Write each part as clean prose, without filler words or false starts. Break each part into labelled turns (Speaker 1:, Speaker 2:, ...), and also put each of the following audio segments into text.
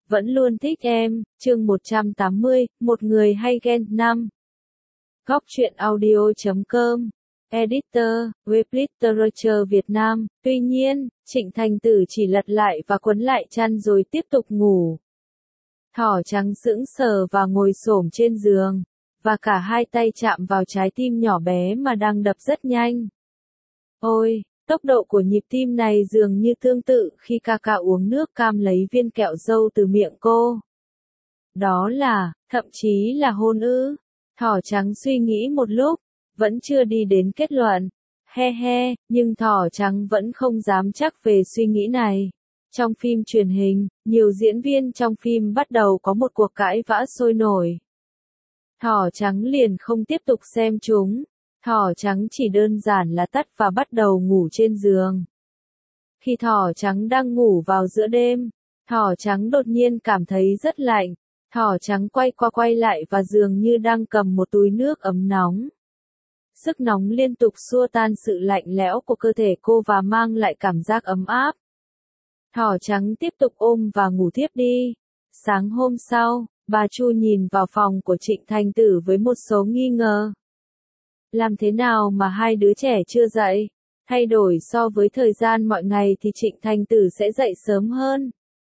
Speaker 1: vẫn luôn thích em, chương 180, một người hay ghen 5. Góc truyện audio.com, Editor, Web Literature Việt Nam. Tuy nhiên, Trịnh Thành Tử chỉ lật lại và quấn lại chăn rồi tiếp tục ngủ. Thỏ trắng sững sờ và ngồi xổm trên giường, và cả hai tay chạm vào trái tim nhỏ bé mà đang đập rất nhanh. Ôi, tốc độ của nhịp tim này dường như tương tự khi Kaka uống nước cam lấy viên kẹo dâu từ miệng cô. Đó là, thậm chí là hôn ư? Thỏ trắng suy nghĩ một lúc, vẫn chưa đi đến kết luận. He he, nhưng thỏ trắng vẫn không dám chắc về suy nghĩ này. Trong phim truyền hình, nhiều diễn viên trong phim bắt đầu có một cuộc cãi vã sôi nổi. Thỏ trắng liền không tiếp tục xem chúng. Thỏ trắng chỉ đơn giản là tắt và bắt đầu ngủ trên giường. Khi thỏ trắng đang ngủ vào giữa đêm, thỏ trắng đột nhiên cảm thấy rất lạnh. Thỏ trắng quay qua quay lại và dường như đang cầm một túi nước ấm nóng. Sức nóng liên tục xua tan sự lạnh lẽo của cơ thể cô và mang lại cảm giác ấm áp. Thỏ trắng tiếp tục ôm và ngủ tiếp đi. Sáng hôm sau, bà Chu nhìn vào phòng của Trịnh Thành Tử với một số nghi ngờ. Làm thế nào mà hai đứa trẻ chưa dậy? Thay đổi so với thời gian mọi ngày thì Trịnh Thành Tử sẽ dậy sớm hơn.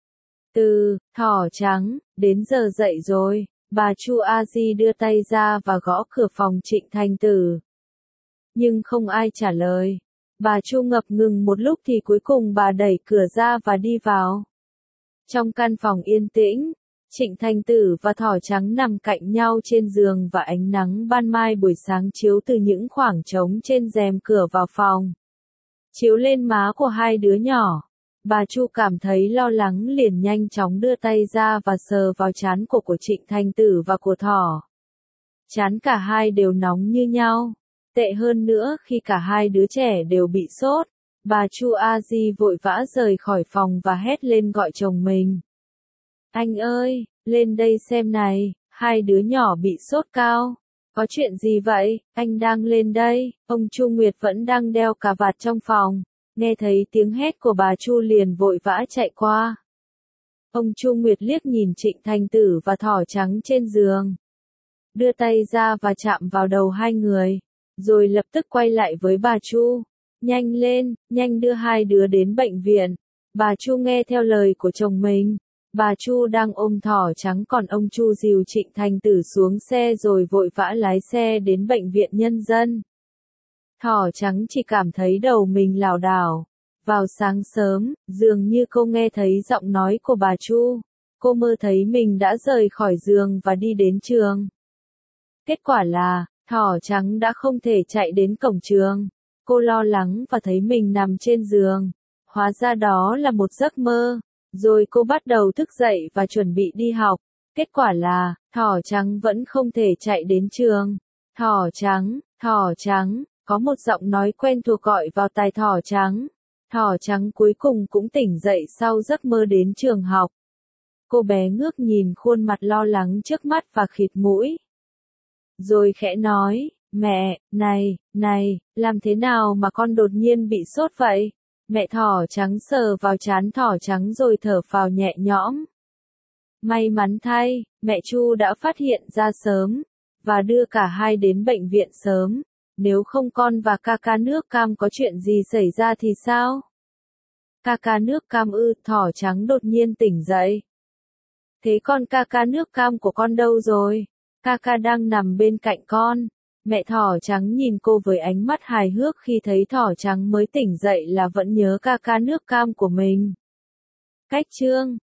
Speaker 1: Thỏ trắng, đến giờ dậy rồi. Bà Chu A Di đưa tay ra và gõ cửa phòng Trịnh Thành Tử. Nhưng không ai trả lời. Bà Chu ngập ngừng một lúc thì cuối cùng bà đẩy cửa ra và đi vào. Trong căn phòng yên tĩnh, Trịnh Thành Tử và thỏ trắng nằm cạnh nhau trên giường và ánh nắng ban mai buổi sáng chiếu từ những khoảng trống trên rèm cửa vào phòng. Chiếu lên má của hai đứa nhỏ. Bà Chu cảm thấy lo lắng liền nhanh chóng đưa tay ra và sờ vào trán của Trịnh Thành Tử và của thỏ. Trán cả hai đều nóng như nhau. Tệ hơn nữa khi cả hai đứa trẻ đều bị sốt. Bà Chu A Di vội vã rời khỏi phòng và hét lên gọi chồng mình. Anh ơi, lên đây xem này, hai đứa nhỏ bị sốt cao. Có chuyện gì vậy, anh đang lên đây. Ông Chu Nguyệt vẫn đang đeo cà vạt trong phòng. Nghe thấy tiếng hét của bà Chu liền vội vã chạy qua. Ông Chu Nguyệt liếc nhìn Trịnh Thành Tử và thỏ trắng trên giường. Đưa tay ra và chạm vào đầu hai người. Rồi lập tức quay lại với bà Chu. Nhanh lên, nhanh đưa hai đứa đến bệnh viện. Bà Chu nghe theo lời của chồng mình. Bà Chu đang ôm thỏ trắng còn ông Chu dìu Trịnh Thành Tử xuống xe rồi vội vã lái xe đến bệnh viện nhân dân. Thỏ trắng chỉ cảm thấy đầu mình lảo đảo. Vào sáng sớm, dường như cô nghe thấy giọng nói của bà Chu. Cô mơ thấy mình đã rời khỏi giường và đi đến trường. Kết quả là, thỏ trắng đã không thể chạy đến cổng trường. Cô lo lắng và thấy mình nằm trên giường. Hóa ra đó là một giấc mơ. Rồi cô bắt đầu thức dậy và chuẩn bị đi học. Kết quả là, thỏ trắng vẫn không thể chạy đến trường. Thỏ trắng, có một giọng nói quen thuộc gọi vào tai thỏ trắng. Thỏ trắng cuối cùng cũng tỉnh dậy sau giấc mơ đến trường học. Cô bé ngước nhìn khuôn mặt lo lắng trước mắt và khịt mũi. Rồi khẽ nói, mẹ, này, làm thế nào mà con đột nhiên bị sốt vậy? Mẹ thỏ trắng sờ vào trán thỏ trắng rồi thở phào nhẹ nhõm. May mắn thay, mẹ Chu đã phát hiện ra sớm, và đưa cả hai đến bệnh viện sớm. Nếu không con và Kaka nước cam có chuyện gì xảy ra thì sao? Kaka nước cam ư? Thỏ trắng đột nhiên tỉnh dậy. Thế con Kaka nước cam của con đâu rồi? Kaka đang nằm bên cạnh con. Mẹ thỏ trắng nhìn cô với ánh mắt hài hước khi thấy thỏ trắng mới tỉnh dậy là vẫn nhớ Kaka nước cam của mình. Cách chương